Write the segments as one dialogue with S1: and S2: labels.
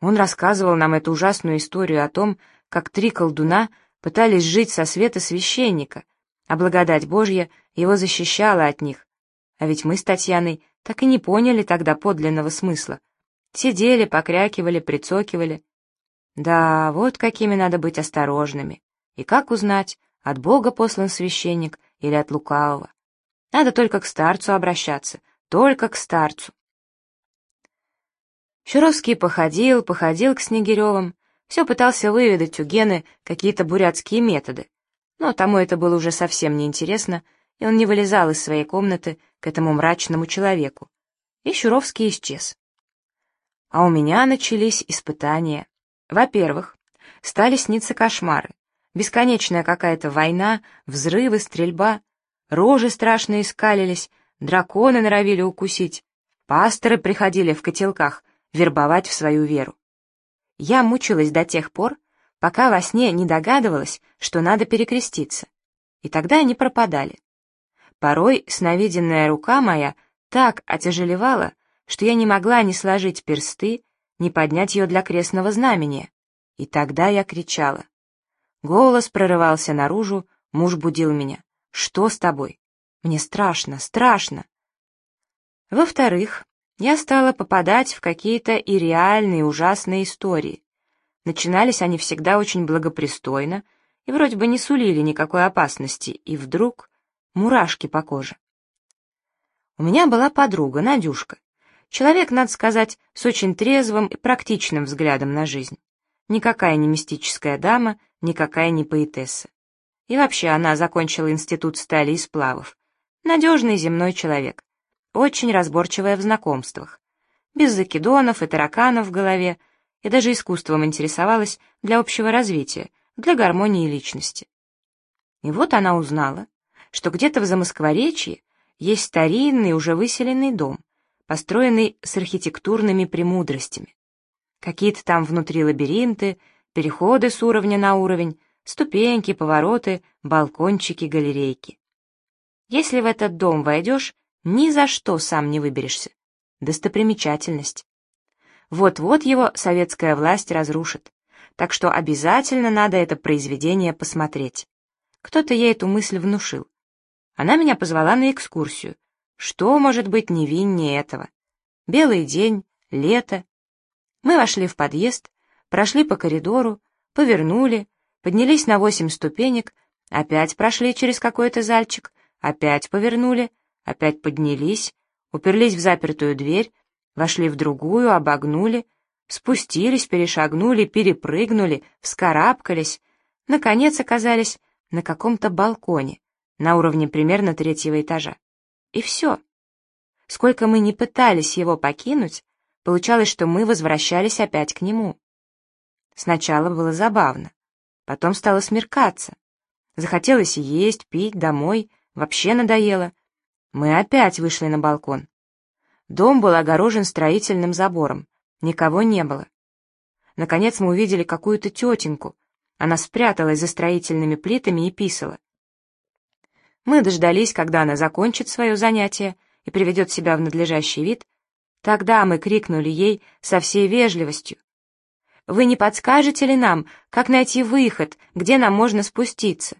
S1: Он рассказывал нам эту ужасную историю о том, как 3 колдуна пытались жить со света священника, а благодать Божья его защищала от них. А ведь мы с Татьяной так и не поняли тогда подлинного смысла. Сидели, покрякивали, прицокивали. Да, вот какими надо быть осторожными. И как узнать, от Бога послан священник или от лукавого? Надо только к старцу обращаться, только к старцу. Щуровский походил к Снегиревым, все пытался выведать у Гены какие-то бурятские методы, но тому это было уже совсем неинтересно, и он не вылезал из своей комнаты к этому мрачному человеку. И Щуровский исчез. А у меня начались испытания. Во-первых, стали сниться кошмары. Бесконечная какая-то война, взрывы, стрельба. Рожи страшные скалились, драконы норовили укусить. Пасторы приходили в котелках вербовать в свою веру. Я мучилась до тех пор, пока во сне не догадывалась, что надо перекреститься. И тогда они пропадали. Порой сновиденная рука моя так отяжелевала, что я не могла ни сложить персты, ни поднять ее для крестного знамения. И тогда я кричала. Голос прорывался наружу, муж будил меня. «Что с тобой? Мне страшно, страшно!» Во-вторых, я стала попадать в какие-то и реальные ужасные истории. Начинались они всегда очень благопристойно и вроде бы не сулили никакой опасности, и вдруг мурашки по коже. У меня была подруга, Надюшка. Человек, надо сказать, с очень трезвым и практичным взглядом на жизнь. Никакая не мистическая дама, никакая не поэтесса. И вообще она закончила институт стали и сплавов. Надежный земной человек, очень разборчивая в знакомствах. Без закидонов и тараканов в голове, и даже искусством интересовалась для общего развития, для гармонии личности. И вот она узнала, что где-то в Замоскворечье есть старинный, уже выселенный дом, построенный с архитектурными премудростями. Какие-то там внутри лабиринты, переходы с уровня на уровень, ступеньки, повороты, балкончики, галерейки. Если в этот дом войдешь, ни за что сам не выберешься. Достопримечательность. Вот-вот его советская власть разрушит, так что обязательно надо это произведение посмотреть. Кто-то ей эту мысль внушил. Она меня позвала на экскурсию. Что может быть невиннее этого? Белый день, лето. Мы вошли в подъезд, прошли по коридору, повернули, поднялись на 8 ступенек, опять прошли через какой-то зальчик, опять повернули, опять поднялись, уперлись в запертую дверь, вошли в другую, обогнули, спустились, перешагнули, перепрыгнули, вскарабкались, наконец оказались на каком-то балконе, на уровне примерно 3-го этажа. И все. Сколько мы ни пытались его покинуть, получалось, что мы возвращались опять к нему. Сначала было забавно, потом стало смеркаться. Захотелось есть, пить, домой, вообще надоело. Мы опять вышли на балкон. Дом был огорожен строительным забором, никого не было. Наконец мы увидели какую-то тетеньку. Она спряталась за строительными плитами и писала. Мы дождались, когда она закончит свое занятие и приведет себя в надлежащий вид. Тогда мы крикнули ей со всей вежливостью: «Вы не подскажете ли нам, как найти выход, где нам можно спуститься?»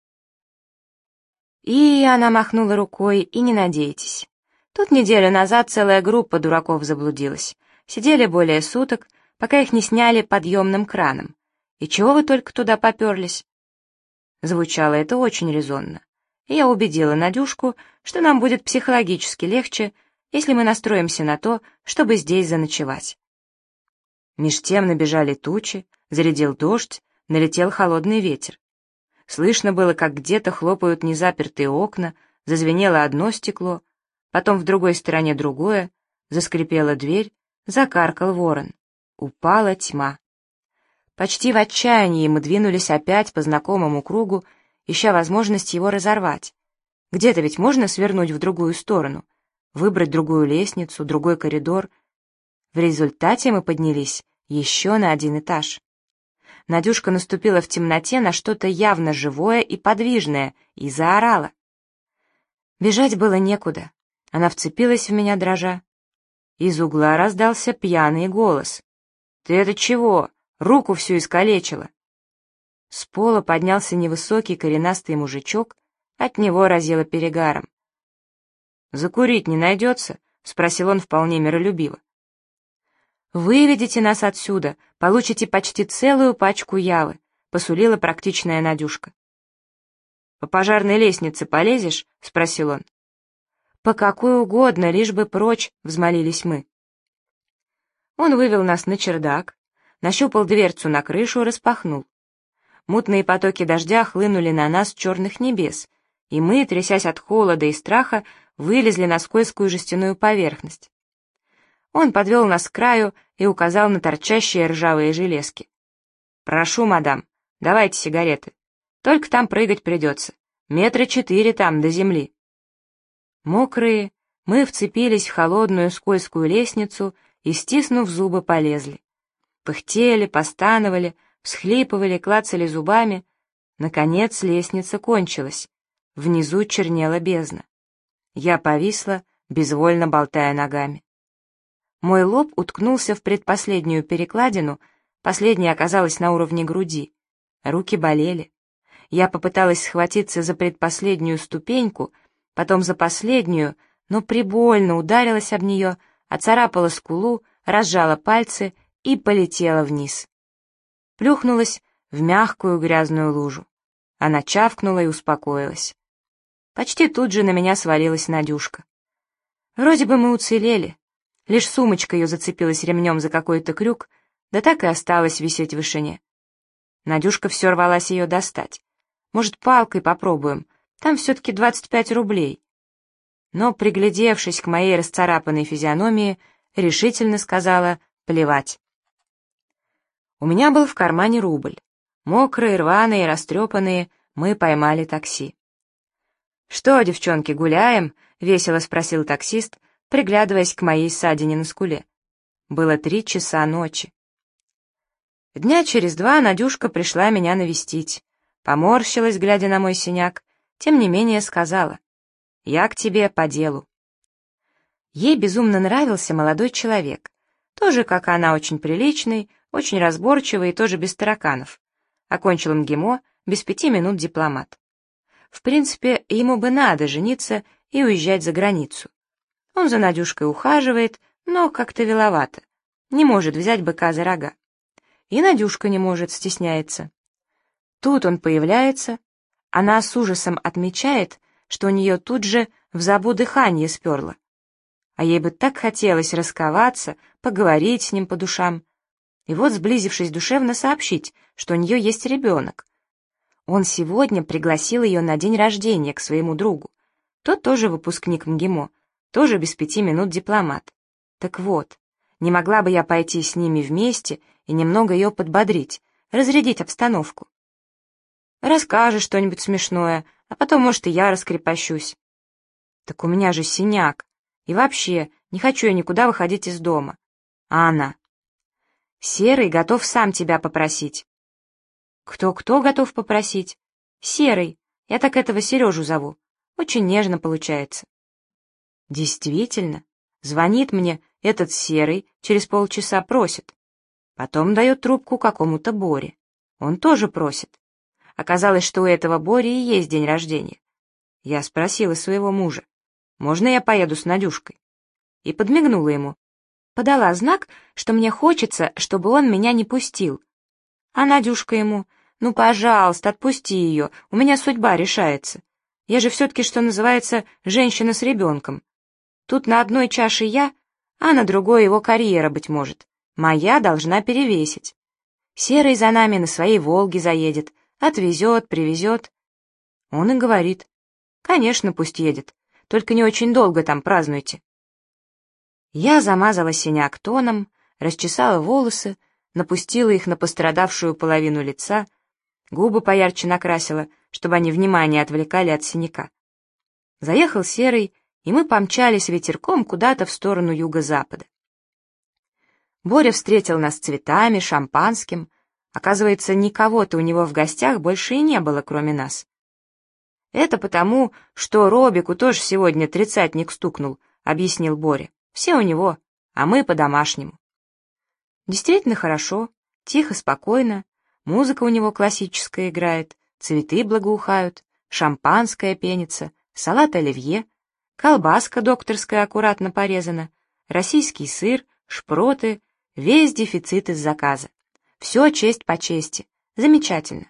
S1: И она махнула рукой: «И не надейтесь. Тут неделю назад целая группа дураков заблудилась. Сидели более суток, пока их не сняли подъемным краном. И чего вы только туда поперлись?» Звучало это очень резонно. И я убедила Надюшку, что нам будет психологически легче, если мы настроимся на то, чтобы здесь заночевать. Меж тем набежали тучи, зарядил дождь, налетел холодный ветер. Слышно было, как где-то хлопают незапертые окна, зазвенело одно стекло, потом в другой стороне другое, заскрипела дверь, закаркал ворон. Упала тьма. Почти в отчаянии мы двинулись опять по знакомому кругу, ища возможность его разорвать. Где-то ведь можно свернуть в другую сторону, выбрать другую лестницу, другой коридор. В результате мы поднялись еще на 1 этаж. Надюшка наступила в темноте на что-то явно живое и подвижное и заорала. Бежать было некуда. Она вцепилась в меня, дрожа. Из угла раздался пьяный голос. «Ты это чего? Руку всю искалечила!» С пола поднялся невысокий коренастый мужичок, от него разило перегаром. «Закурить не найдется?» — спросил он вполне миролюбиво. «Выведите нас отсюда, получите почти целую пачку явы», — посулила практичная Надюшка. «По пожарной лестнице полезешь?» — спросил он. «По какой угодно, лишь бы прочь», — взмолились мы. Он вывел нас на чердак, нащупал дверцу на крышу и распахнул. Мутные потоки дождя хлынули на нас с черных небес, и мы, трясясь от холода и страха, вылезли на скользкую жестяную поверхность. Он подвел нас к краю и указал на торчащие ржавые железки. «Прошу, мадам, давайте сигареты. Только там прыгать придется. 4 метра там до земли». Мокрые, мы вцепились в холодную скользкую лестницу и, стиснув зубы, полезли. Пыхтели, постановали, всхлипывали, клацали зубами. Наконец лестница кончилась. Внизу чернела бездна. Я повисла, безвольно болтая ногами. Мой лоб уткнулся в предпоследнюю перекладину, последняя оказалась на уровне груди. Руки болели. Я попыталась схватиться за предпоследнюю ступеньку, потом за последнюю, но прибольно ударилась об нее, оцарапала скулу, разжала пальцы и полетела вниз. Плюхнулась в мягкую грязную лужу. Она чавкнула и успокоилась. Почти тут же на меня свалилась Надюшка. Вроде бы мы уцелели. Лишь сумочка ее зацепилась ремнем за какой-то крюк, да так и осталась висеть в вышине. Надюшка все рвалась ее достать. Может, палкой попробуем, там все-таки 25 рублей. Но, приглядевшись к моей расцарапанной физиономии, решительно сказала «плевать». У меня был в кармане рубль. Мокрые, рваные, растрепанные, мы поймали такси. «Что, девчонки, гуляем?» — весело спросил таксист, приглядываясь к моей ссадине на скуле. Было 3 часа ночи. Дня через 2 Надюшка пришла меня навестить. Поморщилась, глядя на мой синяк, тем не менее сказала: «Я к тебе по делу». Ей безумно нравился молодой человек, тоже, как она, очень приличный, очень разборчивый и тоже без тараканов. Окончил МГИМО, без 5 минут дипломат. В принципе, ему бы надо жениться и уезжать за границу. Он за Надюшкой ухаживает, но как-то виловато. Не может взять быка за рога. И Надюшка не может, стесняется. Тут он появляется, она с ужасом отмечает, что у нее тут же в забу дыхание сперло. А ей бы так хотелось расковаться, поговорить с ним по душам. И вот, сблизившись душевно, сообщить, что у нее есть ребенок. Он сегодня пригласил ее на день рождения к своему другу. Тот тоже выпускник МГИМО, тоже без 5 минут дипломат. Так вот, не могла бы я пойти с ними вместе и немного ее подбодрить, разрядить обстановку? Расскажешь что-нибудь смешное, а потом, может, и я раскрепощусь. Так у меня же синяк. И вообще, не хочу я никуда выходить из дома. А она: «Серый готов сам тебя попросить». Кто готов попросить? Серый. Я так этого Сережу зову. Очень нежно получается. Действительно, звонит мне этот Серый, через полчаса просит. Потом дает трубку какому-то Боре. Он тоже просит. Оказалось, что у этого Бори и есть день рождения. Я спросила своего мужа: «Можно я поеду с Надюшкой?» И подмигнула ему. Подала знак, что мне хочется, чтобы он меня не пустил. А Надюшка ему: «Ну, пожалуйста, отпусти ее, у меня судьба решается. Я же все-таки, что называется, женщина с ребенком. Тут на одной чаше я, а на другой его карьера, быть может. Моя должна перевесить. Серый за нами на своей «Волге» заедет, отвезет, привезет». Он и говорит: «Конечно, пусть едет, только не очень долго там празднуйте». Я замазала синяк тоном, расчесала волосы, напустила их на пострадавшую половину лица, губы поярче накрасила, чтобы они внимание отвлекали от синяка. Заехал Серый, и мы помчались ветерком куда-то в сторону юго-запада. Боря встретил нас цветами, шампанским. Оказывается, никого-то у него в гостях больше и не было, кроме нас. «Это потому, что Робику тоже сегодня 30-ник стукнул», — объяснил Боря. «Все у него, а мы по-домашнему». Действительно хорошо, тихо, спокойно, музыка у него классическая играет, цветы благоухают, шампанское пенится, салат оливье, колбаска докторская аккуратно порезана, российский сыр, шпроты, весь дефицит из заказа. Все честь по чести. Замечательно.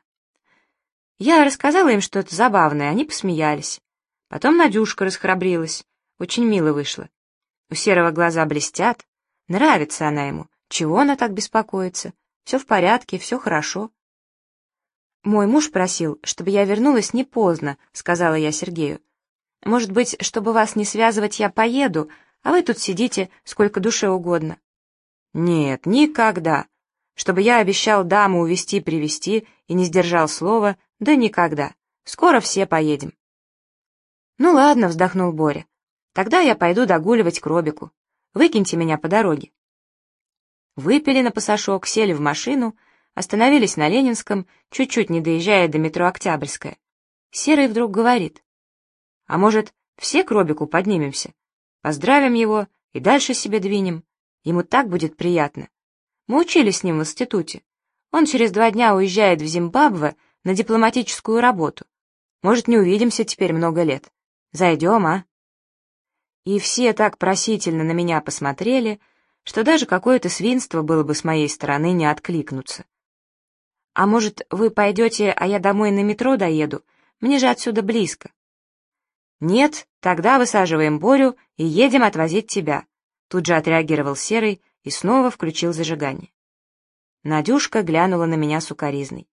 S1: Я рассказала им что-то забавное, они посмеялись. Потом Надюшка расхрабрилась. Очень мило вышло. У Серого глаза блестят. Нравится она ему. Чего она так беспокоится? Все в порядке, все хорошо. «Мой муж просил, чтобы я вернулась не поздно», — сказала я Сергею. «Может быть, чтобы вас не связывать, я поеду, а вы тут сидите сколько душе угодно». «Нет, никогда. Чтобы я обещал даму увезти-привезти и не сдержал слова, да никогда. Скоро все поедем». «Ну ладно», — вздохнул Боря. «Тогда я пойду догуливать к Робику. Выкиньте меня по дороге». Выпили на пасашок, сели в машину, остановились на Ленинском, чуть-чуть не доезжая до метро Октябрьская. Серый вдруг говорит: «А может, все к Робику поднимемся? Поздравим его и дальше себе двинем. Ему так будет приятно. Мы учились с ним в институте. Он через 2 дня уезжает в Зимбабве на дипломатическую работу. Может, не увидимся теперь много лет. Зайдем, а?» И все так просительно на меня посмотрели, что даже какое-то свинство было бы с моей стороны не откликнуться. «А может, вы пойдете, а я домой на метро доеду? Мне же отсюда близко». «Нет, тогда высаживаем Борю и едем отвозить тебя», тут же отреагировал Серый и снова включил зажигание. Надюшка глянула на меня сукоризной.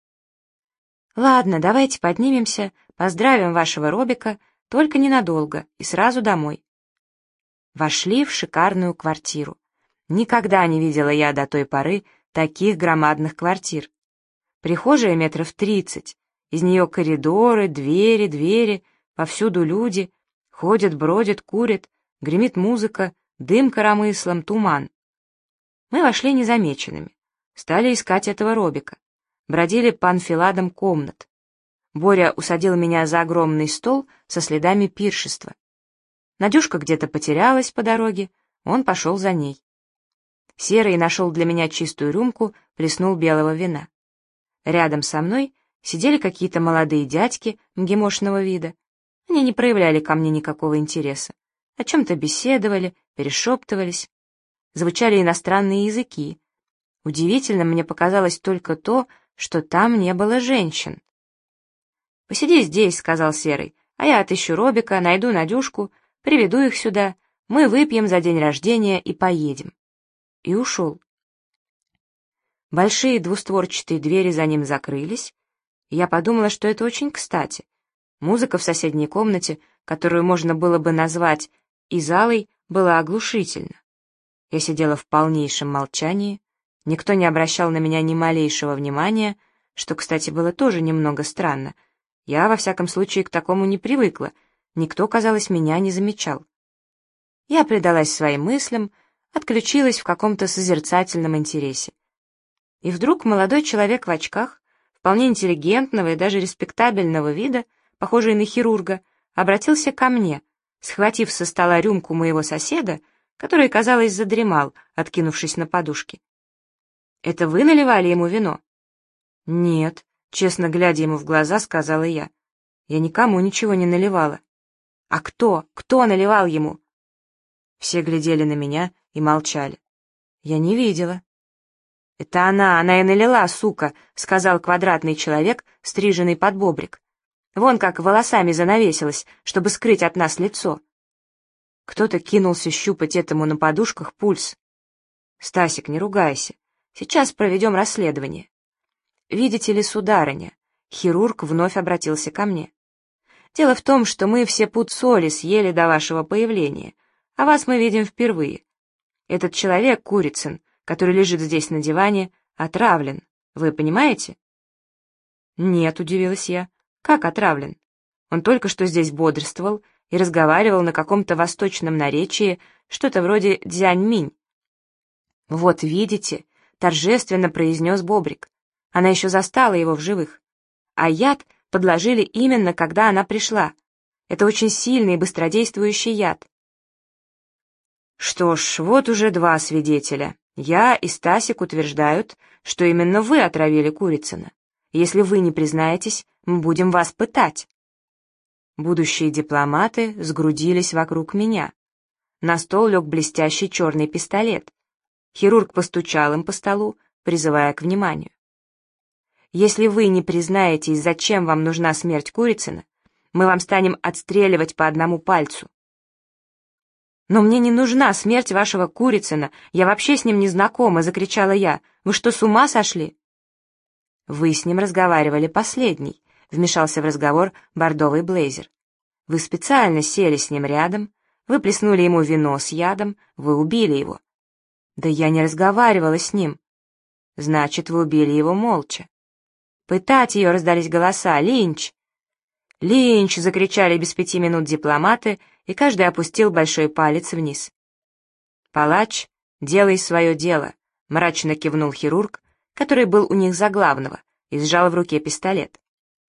S1: «Ладно, давайте поднимемся, поздравим вашего Робика, только ненадолго, и сразу домой». Вошли в шикарную квартиру. Никогда не видела я до той поры таких громадных квартир. Прихожая метров 30, из нее коридоры, двери, повсюду люди, ходят, бродят, курят, гремит музыка, дым коромыслом, туман. Мы вошли незамеченными, стали искать этого Робика, бродили по анфиладам комнат. Боря усадил меня за огромный стол со следами пиршества. Надюшка где-то потерялась по дороге, он пошел за ней. Серый нашел для меня чистую рюмку, плеснул белого вина. Рядом со мной сидели какие-то молодые дядьки МГИМОшного вида. Они не проявляли ко мне никакого интереса. О чем-то беседовали, перешептывались. Звучали иностранные языки. Удивительно мне показалось только то, что там не было женщин. «Посиди здесь», — сказал Серый, «а я отыщу Робика, найду Надюшку, приведу их сюда, мы выпьем за день рождения и поедем». И ушел. Большие двустворчатые двери за ним закрылись, и я подумала, что это очень кстати. Музыка в соседней комнате, которую можно было бы назвать и залой, была оглушительна. Я сидела в полнейшем молчании, никто не обращал на меня ни малейшего внимания, что, кстати, было тоже немного странно. Я, во всяком случае, к такому не привыкла, никто, казалось, меня не замечал. Я предалась своим мыслям, отключилась в каком-то созерцательном интересе. И вдруг молодой человек в очках, вполне интеллигентного и даже респектабельного вида, похожий на хирурга, обратился ко мне, схватив со стола рюмку моего соседа, который, казалось, задремал, откинувшись на подушке. «Это вы наливали ему вино?» «Нет», — честно глядя ему в глаза, сказала я. «Я никому ничего не наливала». «А кто? Кто наливал ему?» Все глядели на меня и молчали. Я не видела. «Это она и налила, сука», — сказал квадратный человек, стриженный под бобрик. «Вон как волосами занавесилась, чтобы скрыть от нас лицо». Кто-то кинулся щупать этому на подушках пульс. «Стасик, не ругайся. Сейчас проведем расследование». «Видите ли, сударыня», — хирург вновь обратился ко мне. «Дело в том, что мы все пуд соли съели до вашего появления, а вас мы видим впервые. Этот человек, Курицын, который лежит здесь на диване, отравлен. Вы понимаете?» «Нет», — удивилась я. «Как отравлен? Он только что здесь бодрствовал и разговаривал на каком-то восточном наречии, что-то вроде дзянь-минь». «Вот видите», — торжественно произнес Бобрик. Она еще застала его в живых. А яд подложили именно, когда она пришла. Это очень сильный и быстродействующий яд. «Что ж, вот уже 2 свидетеля. Я и Стасик утверждают, что именно вы отравили Курицына. Если вы не признаетесь, мы будем вас пытать». Будущие дипломаты сгрудились вокруг меня. На стол лег блестящий черный пистолет. Хирург постучал им по столу, призывая к вниманию. «Если вы не признаетесь, зачем вам нужна смерть Курицына, мы вам станем отстреливать по одному пальцу». «Но мне не нужна смерть вашего Курицына, я вообще с ним не знакома», — закричала я. «Вы что, с ума сошли?» «Вы с ним разговаривали последний», — вмешался в разговор бордовый блейзер. «Вы специально сели с ним рядом, вы плеснули ему вино с ядом, вы убили его». «Да я не разговаривала с ним». «Значит, вы убили его молча». «Пытать ее!» — раздались голоса. «Линч!» «Линч!» — закричали без 5 минут дипломаты, и каждый опустил большой палец вниз. «Палач, делай свое дело!» — мрачно кивнул хирург, который был у них за главного, и сжал в руке пистолет.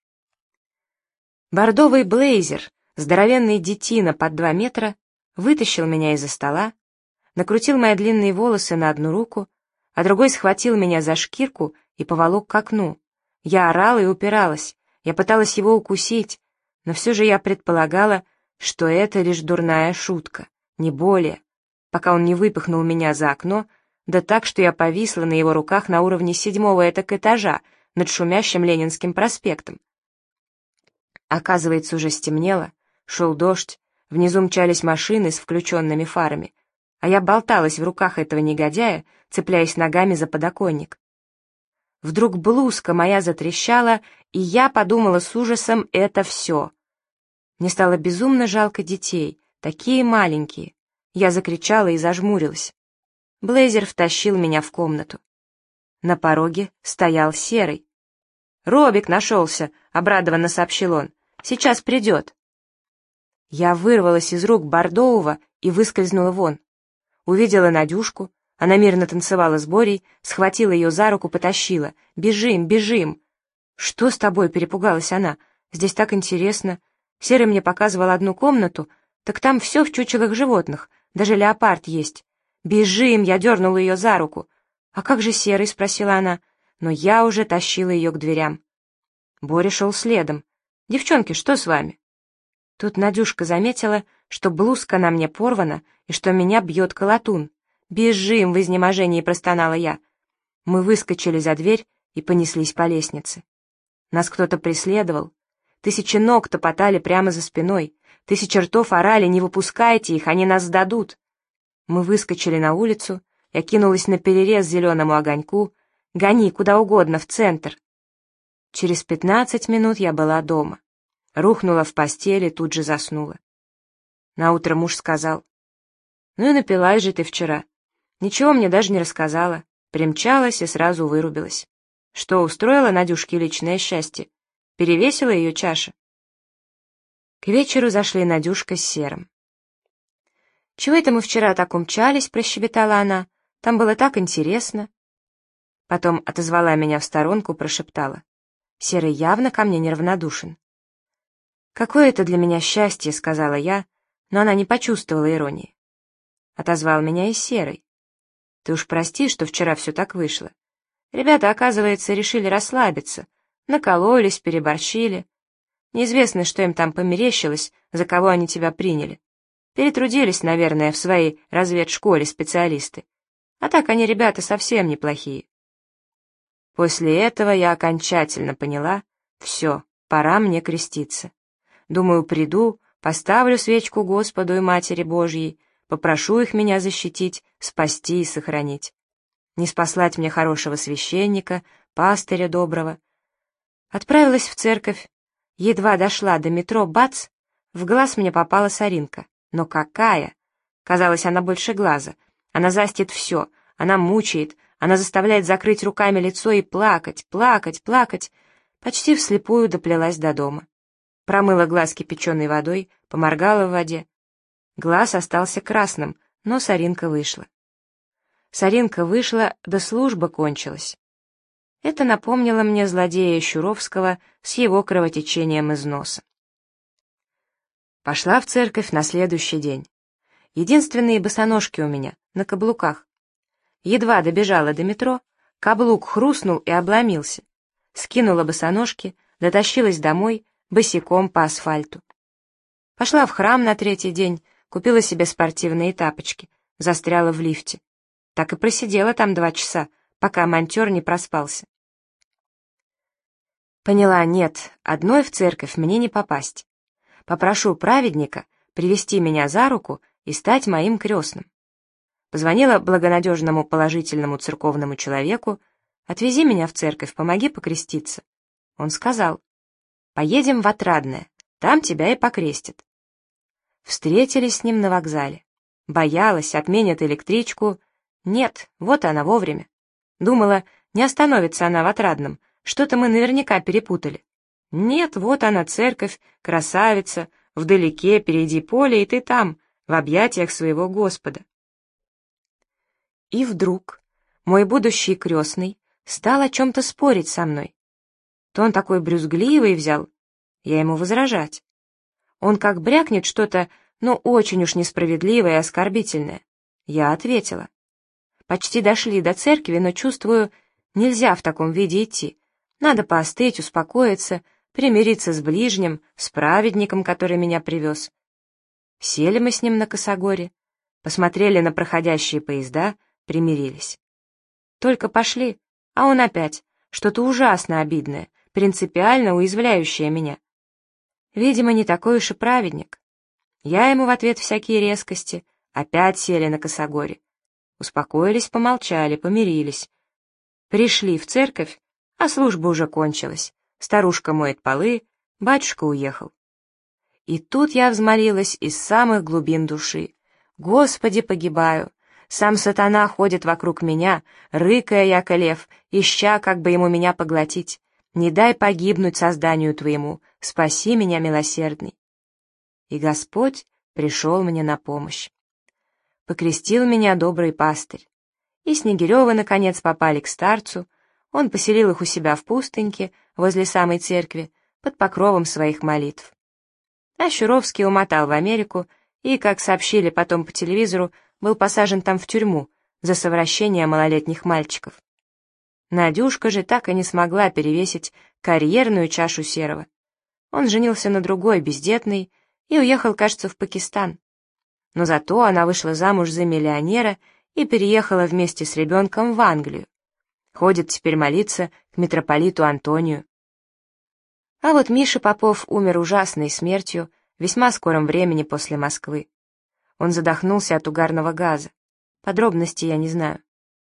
S1: Бордовый блейзер, здоровенный детина под 2 метра, вытащил меня из-за стола, накрутил мои длинные волосы на одну руку, а другой схватил меня за шкирку и поволок к окну. Я орала и упиралась, я пыталась его укусить, но все же я предполагала, что это лишь дурная шутка, не более, пока он не выпихнул меня за окно, да так, что я повисла на его руках на уровне 7-го этажа над шумящим Ленинским проспектом. Оказывается, уже стемнело, шел дождь, внизу мчались машины с включенными фарами, а я болталась в руках этого негодяя, цепляясь ногами за подоконник. Вдруг блузка моя затрещала, и я подумала с ужасом: это все. Мне стало безумно жалко детей, такие маленькие. Я закричала и зажмурилась. Блейзер втащил меня в комнату. На пороге стоял Серый. «Робик нашелся», — обрадованно сообщил он. «Сейчас придет». Я вырвалась из рук Бордового и выскользнула вон. Увидела Надюшку, она мирно танцевала с Борей, схватила ее за руку, потащила. «Бежим, бежим!» «Что с тобой?» — перепугалась она. «Здесь так интересно. Серый мне показывал одну комнату, так там все в чучелах животных, даже леопард есть. Бежим!» — я дернула ее за руку. «А как же Серый?» — спросила она. Но я уже тащила ее к дверям. Боря шел следом. «Девчонки, что с вами?» Тут Надюшка заметила, что блузка на мне порвана и что меня бьет колотун. «Бежим!» — в изнеможении простонала я. Мы выскочили за дверь и понеслись по лестнице. Нас кто-то преследовал. 1000 ног топотали прямо за спиной. 1000 ртов орали: «Не выпускайте их, они нас сдадут!» Мы выскочили на улицу, я кинулась на перерез зеленому огоньку. «Гони, куда угодно, в центр!» Через 15 минут я была дома. Рухнула в постели, тут же заснула. Наутро муж сказал: «Ну и напилась же ты вчера. Ничего мне даже не рассказала. Примчалась и сразу вырубилась. Что, устроила Надюшке личное счастье? Перевесила ее чаша?» К вечеру зашли Надюшка с Серым. «Чего это мы вчера так умчались?» — прощебетала она. «Там было так интересно». Потом отозвала меня в сторонку, прошептала: «Серый явно ко мне неравнодушен». «Какое это для меня счастье», — сказала я, но она не почувствовала иронии. Отозвал меня и Серый. «Ты уж прости, что вчера все так вышло. Ребята, оказывается, решили расслабиться, накололись, переборщили. Неизвестно, что им там померещилось, за кого они тебя приняли. Перетрудились, наверное, в своей разведшколе специалисты. А так они ребята совсем неплохие». После этого я окончательно поняла: все, пора мне креститься. Думаю, приду, поставлю свечку Господу и Матери Божьей, попрошу их меня защитить, спасти и сохранить. Не спаслать мне хорошего священника, пастыря доброго. Отправилась в церковь. Едва дошла до метро, бац, в глаз мне попала соринка. Но какая! Казалось, она больше глаза. Она застит все, она мучает, она заставляет закрыть руками лицо и плакать, плакать, плакать. Почти вслепую доплелась до дома. Промыла глаз кипяченой водой, поморгала в воде. Глаз остался красным, но соринка вышла. Соринка вышла, да служба кончилась. Это напомнило мне злодея Щуровского с его кровотечением из носа. Пошла в церковь на следующий день. Единственные босоножки у меня, на каблуках. Едва добежала до метро, каблук хрустнул и обломился. Скинула босоножки, дотащилась домой, босиком по асфальту. Пошла в храм на третий день, купила себе спортивные тапочки, застряла в лифте. Так и просидела там 2 часа, пока монтер не проспался. Поняла, нет, одной в церковь мне не попасть. Попрошу праведника привести меня за руку и стать моим крестным. Позвонила благонадежному положительному церковному человеку: «Отвези меня в церковь, помоги покреститься». Он сказал: «Поедем в Отрадное, там тебя и покрестят». Встретились с ним на вокзале. Боялась, отменят электричку. Нет, вот она вовремя. Думала, не остановится она в Отрадном, что-то мы наверняка перепутали. Нет, вот она церковь, красавица, вдалеке, впереди поле, и ты там, в объятиях своего Господа. И вдруг мой будущий крестный стал о чем-то спорить со мной. То он такой брюзгливый взял, я ему возражать. Он как брякнет что-то, но очень уж несправедливое и оскорбительное. Я ответила. Почти дошли до церкви, но чувствую, нельзя в таком виде идти. Надо поостыть, успокоиться, примириться с ближним, с праведником, который меня привез. Сели мы с ним на косогоре, посмотрели на проходящие поезда, примирились. Только пошли, а он опять, что-то ужасно обидное, принципиально уязвляющее меня. Видимо, не такой уж и праведник. Я ему в ответ всякие резкости, опять сели на косогоре. Успокоились, помолчали, помирились. Пришли в церковь, а служба уже кончилась. Старушка моет полы, батюшка уехал. И тут я взмолилась из самых глубин души. «Господи, погибаю! Сам сатана ходит вокруг меня, рыкая, яко лев, ища, как бы ему меня поглотить. Не дай погибнуть созданию Твоему, спаси меня, милосердный». И Господь пришел мне на помощь. Покрестил меня добрый пастырь. И Снегиревы, наконец, попали к старцу. Он поселил их у себя в пустыньке, возле самой церкви, под покровом своих молитв. А Щуровский умотал в Америку и, как сообщили потом по телевизору, был посажен там в тюрьму за совращение малолетних мальчиков. Надюшка же так и не смогла перевесить карьерную чашу Серова. Он женился на другой, бездетной, и уехал, кажется, в Пакистан. Но зато она вышла замуж за миллионера и переехала вместе с ребенком в Англию. Ходит теперь молиться к митрополиту Антонию. А вот Миша Попов умер ужасной смертью в весьма скором времени после Москвы. Он задохнулся от угарного газа. Подробностей я не знаю.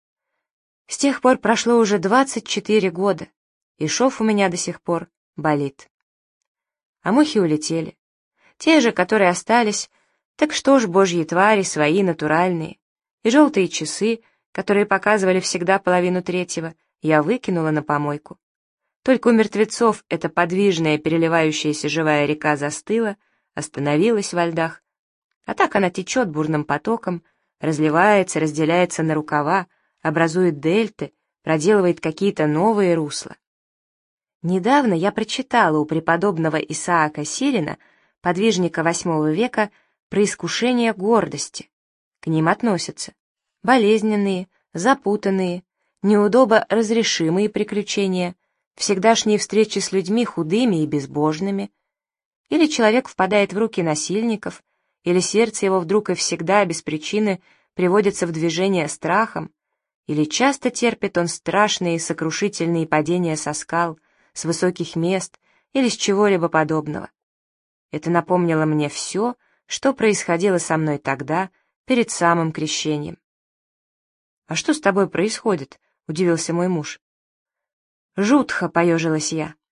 S1: С тех пор прошло уже 24 года, и шов у меня до сих пор болит. А мухи улетели. Те же, которые остались, так что ж, божьи твари, свои, натуральные. И желтые часы, которые показывали всегда 2:30, я выкинула на помойку. Только у мертвецов эта подвижная, переливающаяся живая река застыла, остановилась во льдах. А так она течет бурным потоком, разливается, разделяется на рукава, образует дельты, проделывает какие-то новые русла. Недавно я прочитала у преподобного Исаака Сирина, подвижника VIII века, про искушение гордости. К ним относятся болезненные, запутанные, неудобо разрешимые приключения, всегдашние встречи с людьми худыми и безбожными, или человек впадает в руки насильников, или сердце его вдруг и всегда без причины приводится в движение страхом, или часто терпит он страшные сокрушительные падения со скал, с высоких мест или с чего-либо подобного. Это напомнило мне все, что происходило со мной тогда, перед самым крещением. «А что с тобой происходит?» — удивился мой муж. «Жутко», — поежилась я.